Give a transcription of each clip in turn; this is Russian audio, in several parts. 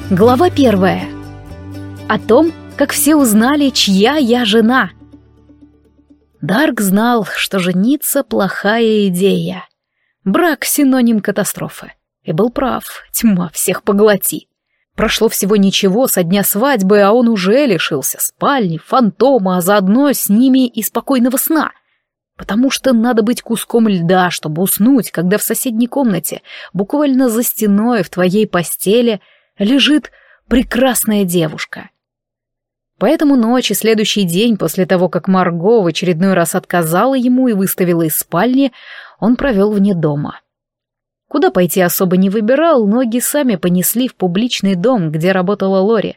Глава 1. О том, как все узнали, чья я жена. Дарк знал, что жениться — плохая идея. Брак — синоним катастрофы. И был прав, тьма всех поглоти. Прошло всего ничего со дня свадьбы, а он уже лишился спальни, фантома, а заодно с ними и спокойного сна. Потому что надо быть куском льда, чтобы уснуть, когда в соседней комнате, буквально за стеной в твоей постели, лежит прекрасная девушка. Поэтому ночь и следующий день после того, как Марго в очередной раз отказала ему и выставила из спальни, он провел вне дома. Куда пойти особо не выбирал, ноги сами понесли в публичный дом, где работала Лори.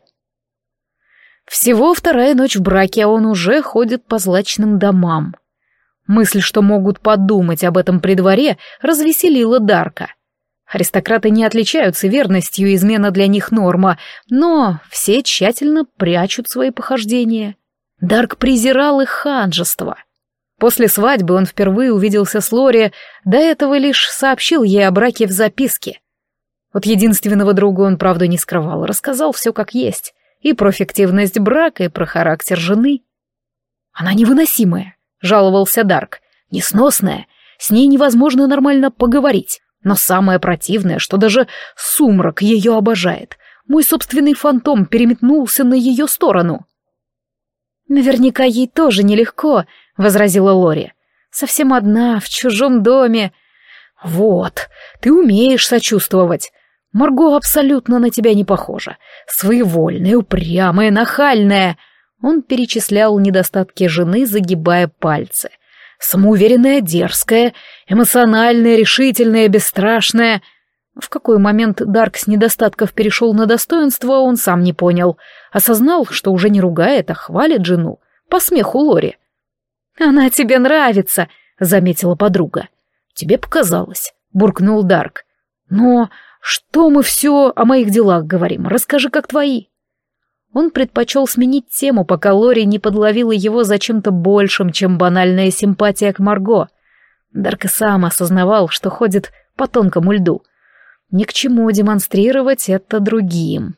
Всего вторая ночь в браке, а он уже ходит по злачным домам. Мысль, что могут подумать об этом при дворе, развеселила Дарка. Аристократы не отличаются верностью, измена для них норма, но все тщательно прячут свои похождения. Дарк презирал их ханжество. После свадьбы он впервые увиделся с Лори, до этого лишь сообщил ей о браке в записке. От единственного друга он правду не скрывал, рассказал все как есть, и про фиктивность брака, и про характер жены. «Она невыносимая», — жаловался Дарк, — «несносная, с ней невозможно нормально поговорить». Но самое противное, что даже сумрак ее обожает. Мой собственный фантом переметнулся на ее сторону. «Наверняка ей тоже нелегко», — возразила Лори. «Совсем одна, в чужом доме». «Вот, ты умеешь сочувствовать. Марго абсолютно на тебя не похожа. Своевольная, упрямая, нахальная». Он перечислял недостатки жены, загибая пальцы. Самоуверенная, дерзкая, эмоциональная, решительная, бесстрашная. В какой момент Дарк с недостатков перешел на достоинство, он сам не понял. Осознал, что уже не ругает, а хвалит жену. По смеху Лори. «Она тебе нравится», — заметила подруга. «Тебе показалось», — буркнул Дарк. «Но что мы все о моих делах говорим? Расскажи, как твои». Он предпочел сменить тему, пока Лори не подловила его за чем-то большим, чем банальная симпатия к Марго. Дарк и сам осознавал, что ходит по тонкому льду. Ни к чему демонстрировать это другим.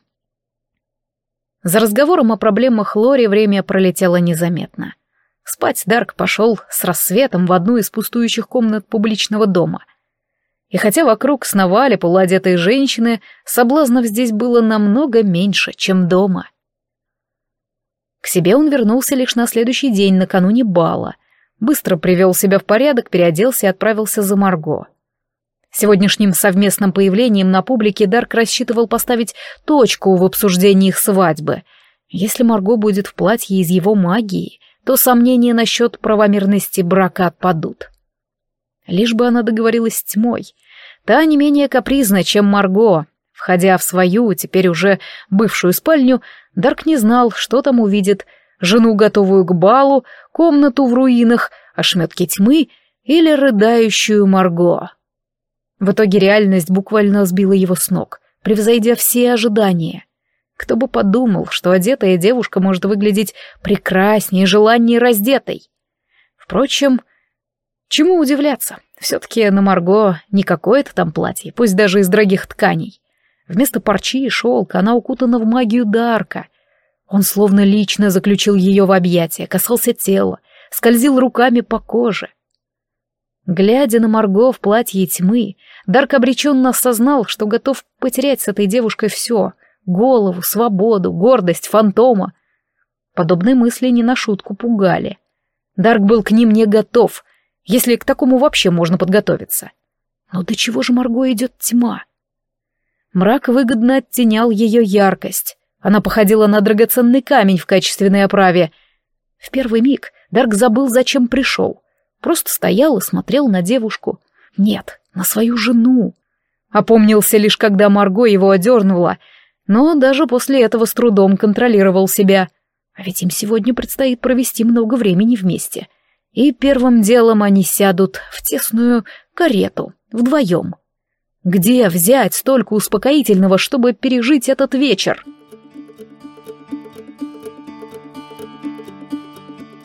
За разговором о проблемах Лори время пролетело незаметно. Спать Дарк пошел с рассветом в одну из пустующих комнат публичного дома. И хотя вокруг сновали полуодетые женщины, соблазнов здесь было намного меньше, чем дома. К себе он вернулся лишь на следующий день, накануне бала. Быстро привел себя в порядок, переоделся и отправился за Марго. Сегодняшним совместным появлением на публике Дарк рассчитывал поставить точку в обсуждении их свадьбы. Если Марго будет в платье из его магии, то сомнения насчет правомерности брака отпадут. Лишь бы она договорилась с тьмой. Та не менее капризна, чем Марго. Входя в свою, теперь уже бывшую спальню, Дарк не знал, что там увидит: жену, готовую к балу, комнату в руинах, ошметки тьмы или рыдающую Марго. В итоге реальность буквально сбила его с ног, превзойдя все ожидания. Кто бы подумал, что одетая девушка может выглядеть прекраснее и желаннее раздетой. Впрочем, чему удивляться? Все-таки на Марго не какое-то там платье, пусть даже из дорогих тканей. Вместо парчи и шелка она укутана в магию Дарка. Он словно лично заключил ее в объятия, касался тела, скользил руками по коже. Глядя на Марго в платье тьмы, Дарк обреченно осознал, что готов потерять с этой девушкой все — голову, свободу, гордость, фантома. Подобные мысли не на шутку пугали. Дарк был к ним не готов, если к такому вообще можно подготовиться. Но до чего же Марго идет тьма? Мрак выгодно оттенял ее яркость. Она походила на драгоценный камень в качественной оправе. В первый миг Дарк забыл, зачем пришел. Просто стоял и смотрел на девушку. Нет, на свою жену. Опомнился лишь, когда Марго его одернула, но даже после этого с трудом контролировал себя. А ведь им сегодня предстоит провести много времени вместе. И первым делом они сядут в тесную карету, вдвоем. Где взять столько успокоительного, чтобы пережить этот вечер?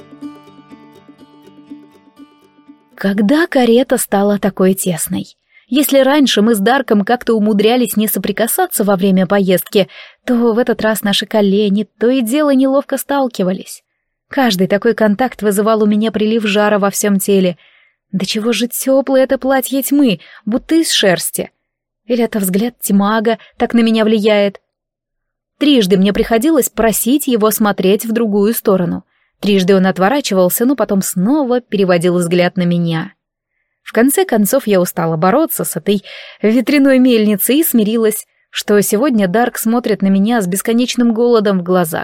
Когда карета стала такой тесной? Если раньше мы с Дарком как-то умудрялись не соприкасаться во время поездки, то в этот раз наши колени то и дело неловко сталкивались. Каждый такой контакт вызывал у меня прилив жара во всем теле. Да чего же теплое это платье тьмы, будто из шерсти. Или это взгляд Тимаага так на меня влияет? Трижды мне приходилось просить его смотреть в другую сторону. Трижды он отворачивался, но потом снова переводил взгляд на меня. В конце концов я устала бороться с этой ветряной мельницей и смирилась, что сегодня Дарк смотрит на меня с бесконечным голодом в глазах.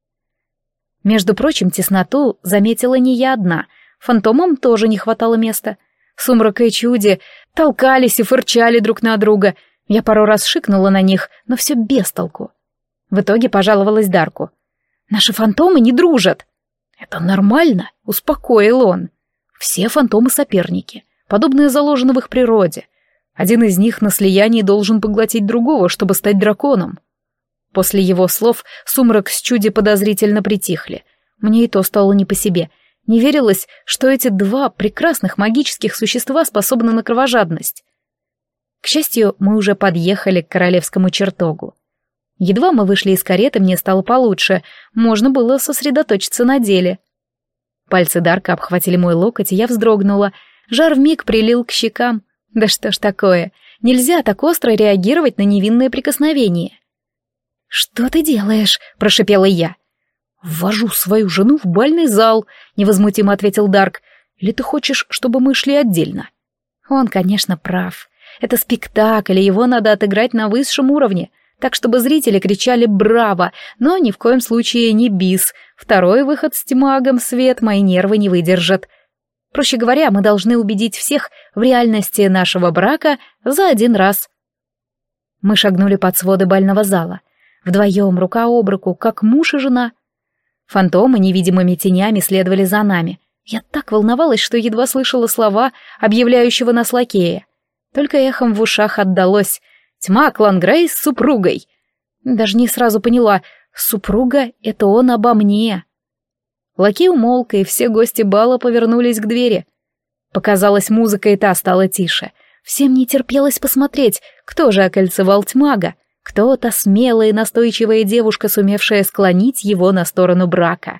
Между прочим, тесноту заметила не я одна, фантомам тоже не хватало места. Сумрак и Чуди толкались и фырчали друг на друга. Я пару раз шикнула на них, но все без толку. В итоге пожаловалась Дарку. «Наши фантомы не дружат». «Это нормально», — успокоил он. «Все фантомы соперники. Подобное заложено в их природе. Один из них на слиянии должен поглотить другого, чтобы стать драконом». После его слов Сумрак с Чуди подозрительно притихли. Мне и то стало не по себе. Не верилось, что эти два прекрасных магических существа способны на кровожадность. К счастью, мы уже подъехали к королевскому чертогу. Едва мы вышли из кареты, мне стало получше. Можно было сосредоточиться на деле. Пальцы Дарка обхватили мой локоть, и я вздрогнула. Жар вмиг прилил к щекам. Да что ж такое? Нельзя так остро реагировать на невинное прикосновение. «Что ты делаешь?» — прошипела я. «Ввожу свою жену в бальный зал», — невозмутимо ответил Дарк. «Или ты хочешь, чтобы мы шли отдельно?» Он, конечно, прав. Это спектакль, и его надо отыграть на высшем уровне, так чтобы зрители кричали «Браво!», но ни в коем случае не бис. Второй выход с Тимаагом свет мои нервы не выдержат. Проще говоря, мы должны убедить всех в реальности нашего брака за один раз. Мы шагнули под своды бального зала. Вдвоем, рука об руку, как муж и жена. Фантомы невидимыми тенями следовали за нами. Я так волновалась, что едва слышала слова объявляющего нас лакея. Только эхом в ушах отдалось: «Тьма Клангрей с супругой». Даже не сразу поняла, супруга — это он обо мне. Лакей умолк, и все гости бала повернулись к двери. Показалась музыка, и та стала тише. Всем не терпелось посмотреть, кто же окольцевал Тьмаага. Кто та смелая и настойчивая девушка, сумевшая склонить его на сторону брака?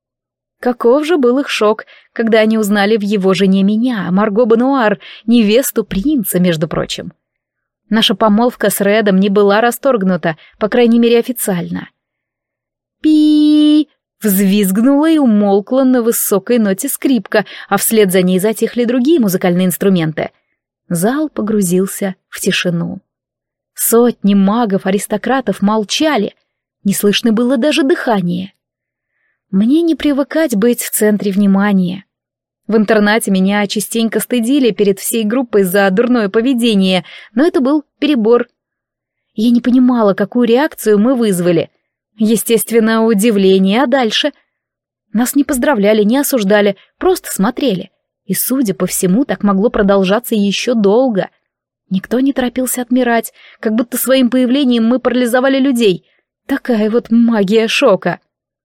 Каков же был их шок, когда они узнали в его жене меня, Марго Бануар, невесту принца, между прочим. Наша помолвка с Редом не была расторгнута, по крайней мере официально. «Пи!» — взвизгнула и умолкла на высокой ноте скрипка, а вслед за ней затихли другие музыкальные инструменты. Зал погрузился в тишину. Сотни магов-аристократов молчали, не слышно было даже дыхания. Мне не привыкать быть в центре внимания. В интернате меня частенько стыдили перед всей группой за дурное поведение, но это был перебор. Я не понимала, какую реакцию мы вызвали. Естественно, удивление, а дальше? Нас не поздравляли, не осуждали, просто смотрели. И, судя по всему, так могло продолжаться еще долго. Никто не торопился отмирать, как будто своим появлением мы парализовали людей. Такая вот магия шока.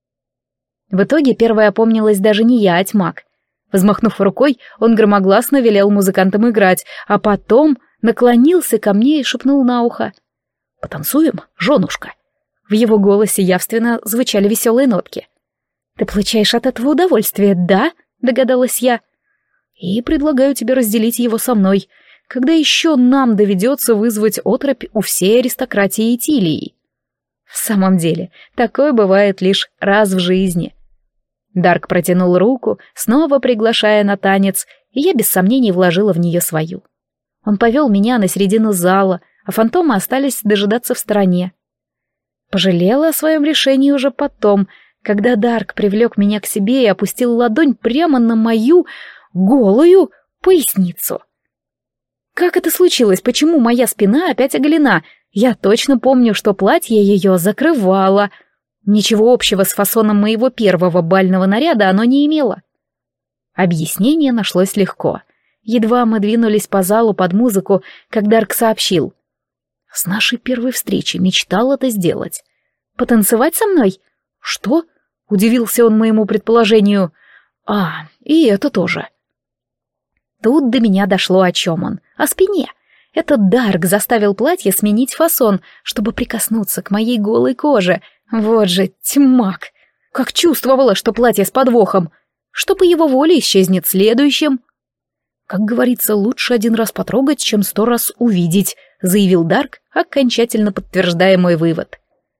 В итоге первой опомнилась даже не я, а Тьмак. Взмахнув рукой, он громогласно велел музыкантам играть, а потом наклонился ко мне и шепнул на ухо: «Потанцуем, женушка?» В его голосе явственно звучали веселые нотки. «Ты получаешь от этого удовольствие, да?» — догадалась я. «И предлагаю тебе разделить его со мной. Когда еще нам доведется вызвать оторопь у всей аристократии Итилии?» В самом деле, такое бывает лишь раз в жизни. Дарк протянул руку, снова приглашая на танец, и я без сомнений вложила в нее свою. Он повел меня на середину зала, а фантомы остались дожидаться в стороне. Пожалела о своем решении уже потом, когда Дарк привлек меня к себе и опустил ладонь прямо на мою голую поясницу. Как это случилось? Почему моя спина опять оголена? Я точно помню, что платье ее закрывало. Ничего общего с фасоном моего первого бального наряда оно не имело. Объяснение нашлось легко. Едва мы двинулись по залу под музыку, как Дарк сообщил: «С нашей первой встречи мечтал это сделать. Потанцевать со мной?» «Что?» — удивился он моему предположению. «А, и это тоже». Тут до меня дошло, о чем он. О спине. Этот Дарк заставил платье сменить фасон, чтобы прикоснуться к моей голой коже. Вот же тьмак! Как чувствовала, что платье с подвохом, что по его воле исчезнет следующим. Как говорится, лучше один раз потрогать, чем 100 раз увидеть, заявил Дарк, окончательно подтверждая мой вывод.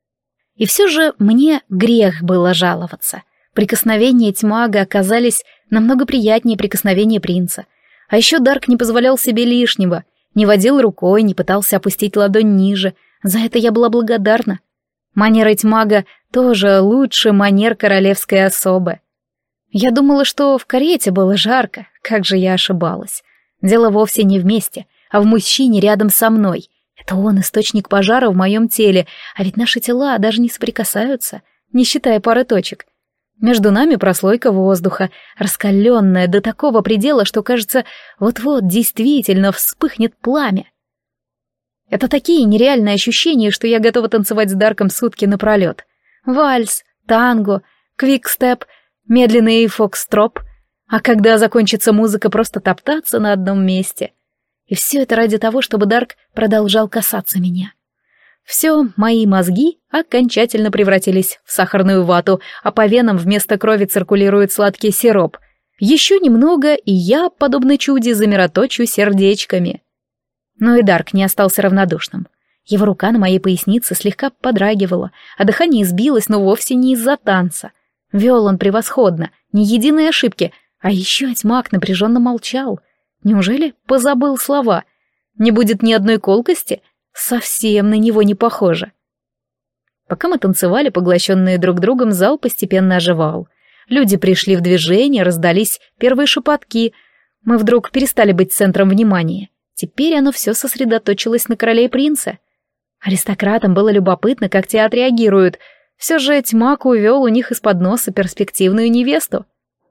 И все же мне грех было жаловаться. Прикосновения тьмага оказались намного приятнее прикосновения принца. А еще Дарк не позволял себе лишнего, не водил рукой, не пытался опустить ладонь ниже. За это я была благодарна. Манеры тьмага тоже лучше манер королевской особы. Я думала, что в карете было жарко, как же я ошибалась. Дело вовсе не в месте, а в мужчине рядом со мной. Это он источник пожара в моем теле, а ведь наши тела даже не соприкасаются, не считая пары точек. Между нами прослойка воздуха, раскаленная до такого предела, что, кажется, вот-вот действительно вспыхнет пламя. Это такие нереальные ощущения, что я готова танцевать с Дарком сутки напролет. Вальс, танго, квикстеп, медленный фокстроп, а когда закончится музыка, просто топтаться на одном месте. И все это ради того, чтобы Дарк продолжал касаться меня. Все, мои мозги окончательно превратились в сахарную вату, а по венам вместо крови циркулирует сладкий сироп. Еще немного, и я, подобно чуде, замироточу сердечками. Но и Дарк не остался равнодушным. Его рука на моей пояснице слегка подрагивала, а дыхание сбилось, но вовсе не из-за танца. Вел он превосходно, ни единой ошибки, а еще тьмак напряженно молчал. Неужели позабыл слова? Не будет ни одной колкости? Совсем на него не похоже. Пока мы танцевали, поглощенные друг другом, зал постепенно оживал. Люди пришли в движение, раздались первые шепотки. Мы вдруг перестали быть центром внимания. Теперь оно все сосредоточилось на короле и принце. Аристократам было любопытно, как те отреагируют. Все же тьмак увел у них из-под носа перспективную невесту.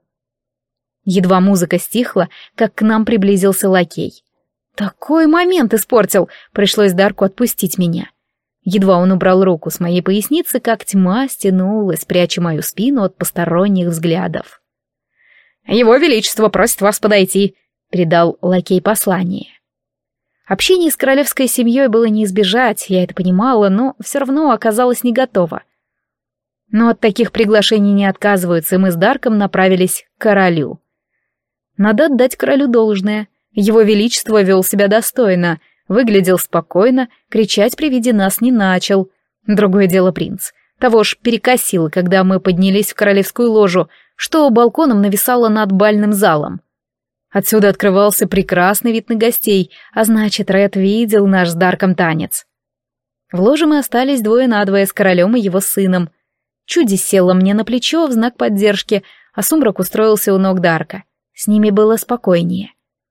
Едва музыка стихла, как к нам приблизился лакей. Такой момент испортил, пришлось Дарку отпустить меня. Едва он убрал руку с моей поясницы, как тьма стянулась, пряча мою спину от посторонних взглядов. «Его Величество просит вас подойти», — передал лакей послание. Общение с королевской семьей было не избежать, я это понимала, но все равно оказалась не готова. Но от таких приглашений не отказываются, и мы с Дарком направились к королю. Надо отдать королю должное. Его Величество вел себя достойно, выглядел спокойно, кричать при виде нас не начал. Другое дело принц. Того ж перекосило, когда мы поднялись в королевскую ложу, что балконом нависало над бальным залом. Отсюда открывался прекрасный вид на гостей, а значит, Ред видел наш с Дарком танец. В ложе мы остались 2 на 2 с королем и его сыном. Чуди села мне на плечо в знак поддержки, а Сумрак устроился у ног Дарка. С ними было спокойнее.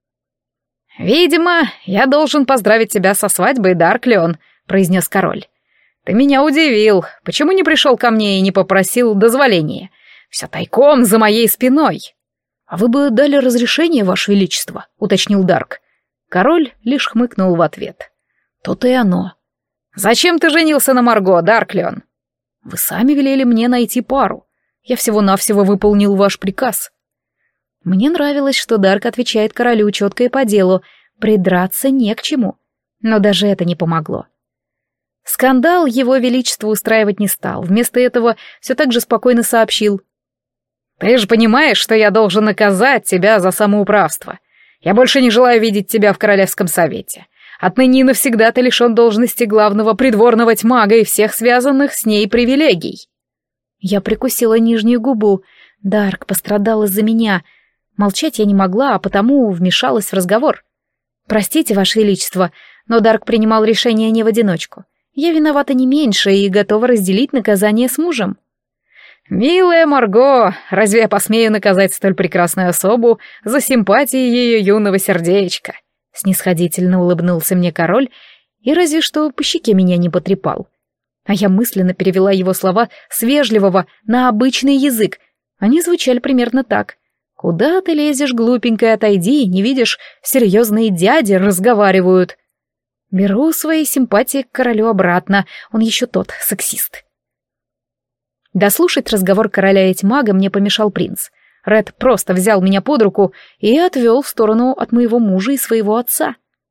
«Видимо, я должен поздравить тебя со свадьбой, Дарклион», — произнес король. «Ты меня удивил. Почему не пришел ко мне и не попросил дозволения? Все тайком, за моей спиной». «А вы бы дали разрешение, Ваше Величество», — уточнил Дарк. Король лишь хмыкнул в ответ. «То-то и оно». «Зачем ты женился на Марго, Дарклион?» «Вы сами велели мне найти пару. Я всего-навсего выполнил ваш приказ». Мне нравилось, что Дарк отвечает королю четко и по делу, придраться не к чему. Но даже это не помогло. Скандал его величество устраивать не стал, вместо этого все так же спокойно сообщил. «Ты же понимаешь, что я должен наказать тебя за самоуправство. Я больше не желаю видеть тебя в королевском совете. Отныне и навсегда ты лишен должности главного придворного тьмага и всех связанных с ней привилегий». Я прикусила нижнюю губу. Дарк пострадал из-за меня. Молчать я не могла, а потому вмешалась в разговор. «Простите, Ваше Величество, но Дарк принимал решение не в одиночку. Я виновата не меньше и готова разделить наказание с мужем». «Милая Марго, разве я посмею наказать столь прекрасную особу за симпатии ее юного сердечка?» Снисходительно улыбнулся мне король и разве что по щеке меня не потрепал. А я мысленно перевела его слова с вежливого на обычный язык. Они звучали примерно так. «Куда ты лезешь, глупенькая, отойди, не видишь, серьезные дяди разговаривают». Беру свои симпатии к королю обратно, он еще тот, сексист. Дослушать разговор короля и тьмага мне помешал принц. Ред просто взял меня под руку и отвел в сторону от моего мужа и своего отца.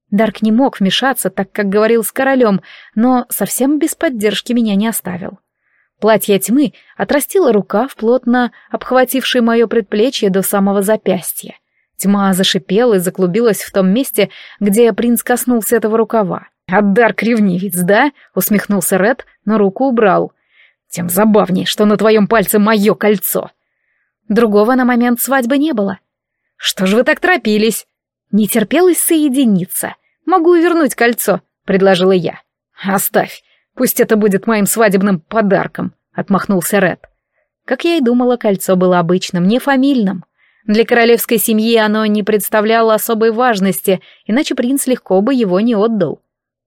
Дарк не мог вмешаться, так как говорил с королем, но совсем без поддержки меня не оставил. Платье тьмы отрастило рукав, плотно обхвативший мое предплечье до самого запястья. Тьма зашипела и заклубилась в том месте, где принц коснулся этого рукава. «А Дарк ревнивец, да?» — усмехнулся Ред, но руку убрал. «Тем забавнее, что на твоем пальце мое кольцо». Другого на момент свадьбы не было. «Что ж вы так торопились?» «Не терпелось соединиться. Могу вернуть кольцо», — предложила я. «Оставь, пусть это будет моим свадебным подарком», — отмахнулся Ред. Как я и думала, кольцо было обычным, не фамильным. Для королевской семьи оно не представляло особой важности, иначе принц легко бы его не отдал.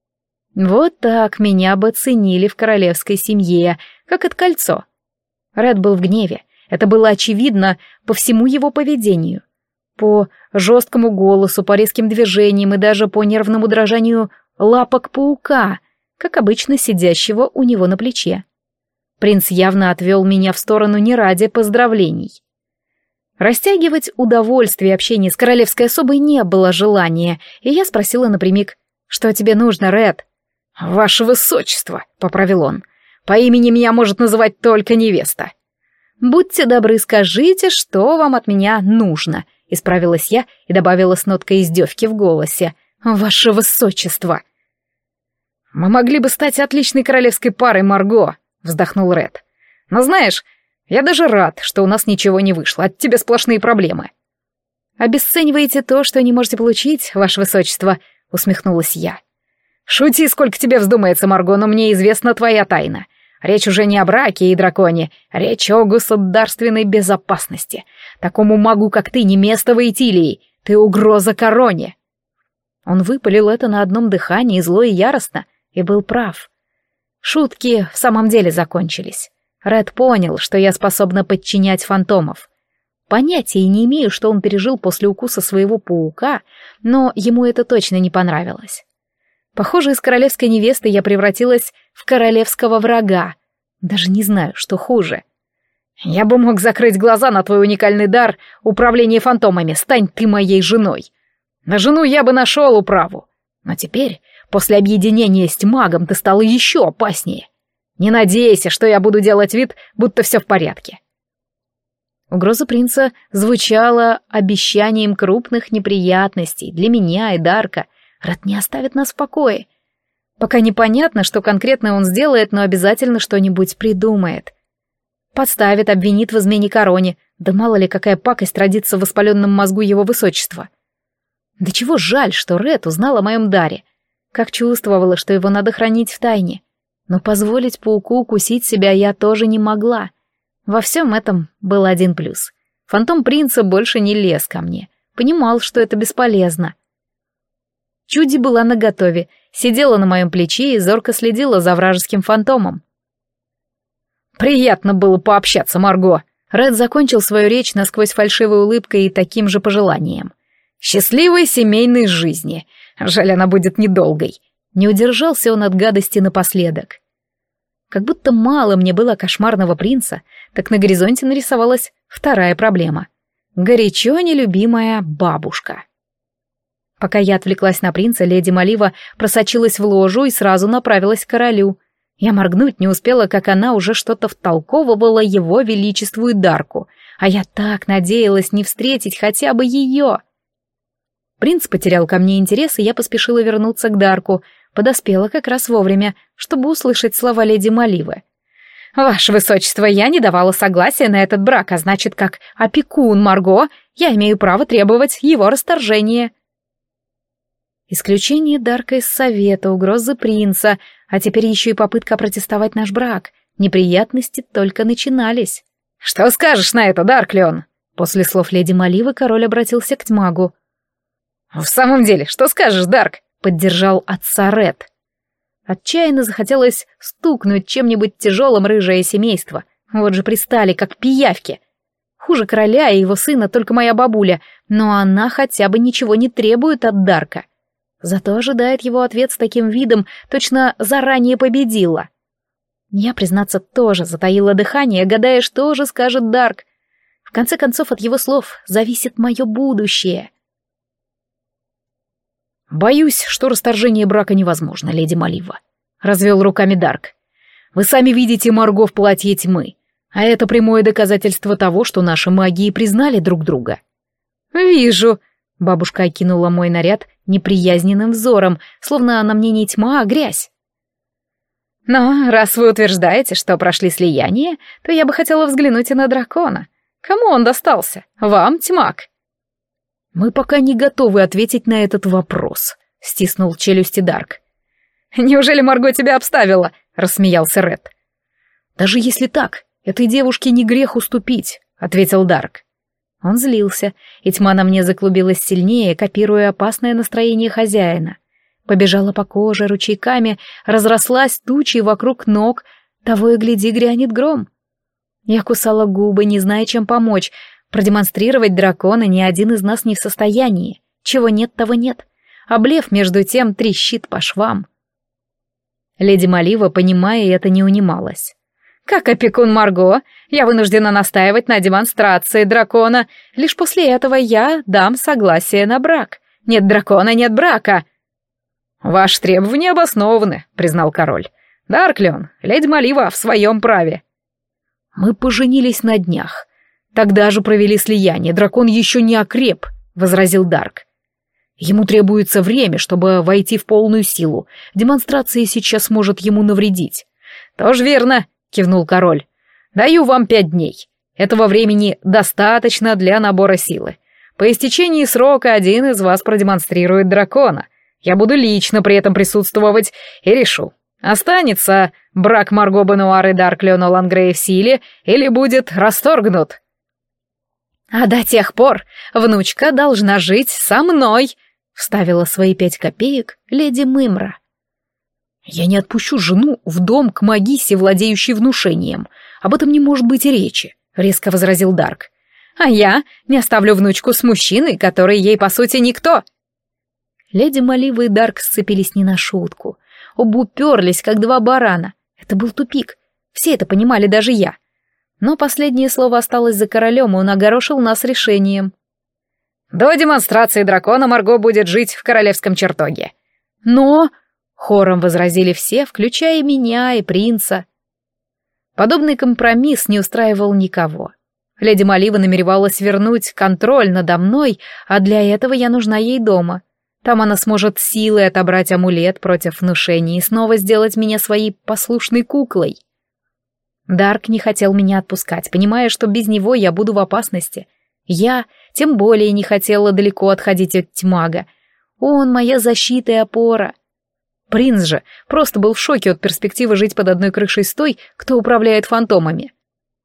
Вот так меня бы ценили в королевской семье, как это кольцо. Ред был в гневе, это было очевидно по всему его поведению. По жесткому голосу, по резким движениям и даже по нервному дрожанию лапок паука, как обычно сидящего у него на плече. Принц явно отвел меня в сторону не ради поздравлений. Растягивать удовольствие общения с королевской особой не было желания, и я спросила напрямик: «Что тебе нужно, Ред?» «Ваше высочество», — поправил он, — «по имени меня может называть только невеста». «Будьте добры, скажите, что вам от меня нужно», — исправилась я и добавила с ноткой издевки в голосе: «Ваше высочество». «Мы могли бы стать отличной королевской парой, Марго», — вздохнул Ред. «Но знаешь, я даже рад, что у нас ничего не вышло, от тебя сплошные проблемы». «Обесцениваете то, что не можете получить, ваше высочество», — усмехнулась я. «Шути, сколько тебе вздумается, Марго, но мне известна твоя тайна. Речь уже не о браке и драконе, речь о государственной безопасности. Такому магу, как ты, не место в Эйтилии, ты угроза короне». Он выпалил это на одном дыхании, зло и яростно, и был прав. Шутки в самом деле закончились. Ред понял, что я способна подчинять фантомов. Понятия не имею, что он пережил после укуса своего паука, но ему это точно не понравилось. Похоже, из королевской невесты я превратилась в королевского врага. Даже не знаю, что хуже. «Я бы мог закрыть глаза на твой уникальный дар управления фантомами, стань ты моей женой. На жену я бы нашел управу. Но теперь, после объединения с тьмагом, ты стала еще опаснее. Не надейся, что я буду делать вид, будто все в порядке». Угроза принца звучала обещанием крупных неприятностей для меня и Дарка. Ред не оставит нас в покое. Пока непонятно, что конкретно он сделает, но обязательно что-нибудь придумает. Подставит, обвинит в измене короне, да мало ли какая пакость родится в воспаленном мозгу его высочества. Да чего жаль, что Ред узнал о моем даре. Как чувствовала, что его надо хранить в тайне. Но позволить пауку укусить себя я тоже не могла. Во всем этом был один плюс. Фантом принца больше не лез ко мне. Понимал, что это бесполезно. Чуди была наготове, сидела на моем плече и зорко следила за вражеским фантомом. «Приятно было пообщаться, Марго!» Ред закончил свою речь насквозь фальшивой улыбкой и таким же пожеланием. «Счастливой семейной жизни! Жаль, она будет недолгой!» Не удержался он от гадости напоследок. Как будто мало мне было кошмарного принца, так на горизонте нарисовалась вторая проблема. Горячо нелюбимая бабушка. Пока я отвлеклась на принца, леди Малива просочилась в ложу и сразу направилась к королю. Я моргнуть не успела, как она уже что-то втолковывала его величеству и Дарку, а я так надеялась не встретить хотя бы ее. Принц потерял ко мне интерес, и я поспешила вернуться к Дарку, подоспела как раз вовремя, чтобы услышать слова леди Маливы. «Ваше высочество, я не давала согласия на этот брак, а значит, как опекун Марго, я имею право требовать его расторжения». Исключение Дарка из совета, угрозы принца, а теперь еще и попытка протестовать наш брак. Неприятности только начинались. «Что скажешь на это, Дарклион?» После слов леди Маливы король обратился к тьмагу. «В самом деле, что скажешь, Дарк?» — поддержал отца Ред. Отчаянно захотелось стукнуть чем-нибудь тяжелым рыжее семейство. Вот же пристали, как пиявки. Хуже короля и его сына только моя бабуля, но она хотя бы ничего не требует от Дарка. Зато ожидает его ответ с таким видом, точно заранее победила. Я, признаться, тоже затаила дыхание, гадая, что же скажет Дарк. В конце концов, от его слов зависит мое будущее. «Боюсь, что расторжение брака невозможно, леди Малива», — развел руками Дарк. «Вы сами видите Марго в платье тьмы, а это прямое доказательство того, что наши магии признали друг друга». «Вижу», — бабушка окинула мой наряд неприязненным взором, словно на мне не тьма, а грязь. «Но раз вы утверждаете, что прошли слияние, то я бы хотела взглянуть и на дракона. Кому он достался? Вам, тьмак?» «Мы пока не готовы ответить на этот вопрос», — стиснул челюсти Дарк. «Неужели Марго тебя обставила?» — рассмеялся Ред. «Даже если так, этой девушке не грех уступить», — ответил Дарк. Он злился, и тьма на мне заклубилась сильнее, копируя опасное настроение хозяина. Побежала по коже ручейками, разрослась тучей вокруг ног, того и гляди, грянет гром. Я кусала губы, не зная, чем помочь. Продемонстрировать дракона ни один из нас не в состоянии. Чего нет, того нет. А блеф, между тем, трещит по швам. Леди Малива, понимая это, не унималась. «Как опекун Марго, я вынуждена настаивать на демонстрации дракона. Лишь после этого я дам согласие на брак. Нет дракона, нет брака». «Ваши требования обоснованы», — признал король. «Дарклион, леди Малива в своем праве». «Мы поженились на днях. Тогда же провели слияние, дракон еще не окреп», — возразил Дарк. «Ему требуется время, чтобы войти в полную силу. Демонстрация сейчас может ему навредить». «Тоже верно», — кивнул король. «Даю вам 5 дней. Этого времени достаточно для набора силы. По истечении срока один из вас продемонстрирует дракона. Я буду лично при этом присутствовать и решу, останется брак Марго Бенуар и Дарклиона Лангрея в силе или будет расторгнут». «А до тех пор внучка должна жить со мной», — вставила свои 5 копеек леди Мымра. «Я не отпущу жену в дом к магисе, владеющей внушением. Об этом не может быть и речи», — резко возразил Дарк. «А я не оставлю внучку с мужчиной, который ей, по сути, никто». Леди Малива и Дарк сцепились не на шутку. Оба уперлись, как 2 барана. Это был тупик. Все это понимали, даже я. Но последнее слово осталось за королем, и он огорошил нас решением. «До демонстрации дракона Марго будет жить в королевском чертоге». «Но...» — хором возразили все, включая меня и принца. Подобный компромисс не устраивал никого. Леди Малива намеревалась вернуть контроль надо мной, а для этого я нужна ей дома. Там она сможет силой отобрать амулет против внушения и снова сделать меня своей послушной куклой. Дарк не хотел меня отпускать, понимая, что без него я буду в опасности. Я тем более не хотела далеко отходить от тьмага. Он моя защита и опора. Принц же просто был в шоке от перспективы жить под одной крышей с той, кто управляет фантомами.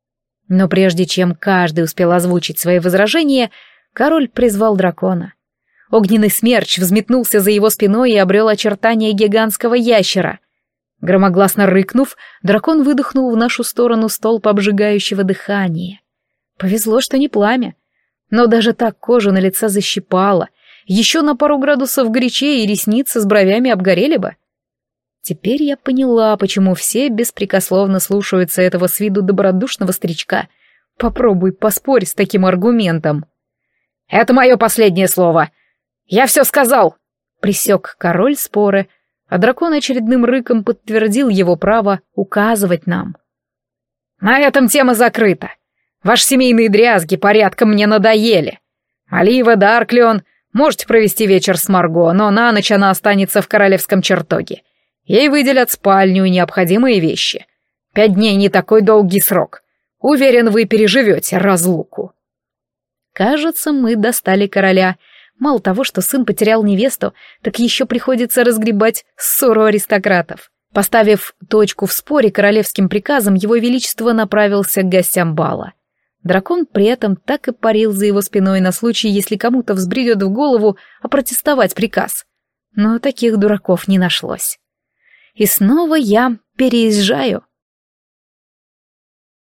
Но прежде чем каждый успел озвучить свои возражения, король призвал дракона. Огненный смерч взметнулся за его спиной и обрел очертания гигантского ящера. Громогласно рыкнув, дракон выдохнул в нашу сторону столб обжигающего дыхания. Повезло, что не пламя. Но даже так кожу на лице защипало. Еще на пару градусов горячее, и ресницы с бровями обгорели бы. Теперь я поняла, почему все беспрекословно слушаются этого с виду добродушного старичка. Попробуй поспорь с таким аргументом. «Это мое последнее слово. Я все сказал!» Пресек король споры, а дракон очередным рыком подтвердил его право указывать нам. «На этом тема закрыта. Ваши семейные дрязги порядком мне надоели. Малива, Дарклион, можете провести вечер с Марго, но на ночь она останется в королевском чертоге. Ей выделят спальню и необходимые вещи. 5 дней не такой долгий срок. Уверен, вы переживете разлуку». Кажется, мы достали короля. Мало того, что сын потерял невесту, так еще приходится разгребать ссору аристократов. Поставив точку в споре королевским приказом, его величество направился к гостям бала. Дракон при этом так и парил за его спиной на случай, если кому-то взбредет в голову опротестовать приказ. Но таких дураков не нашлось. И снова я переезжаю.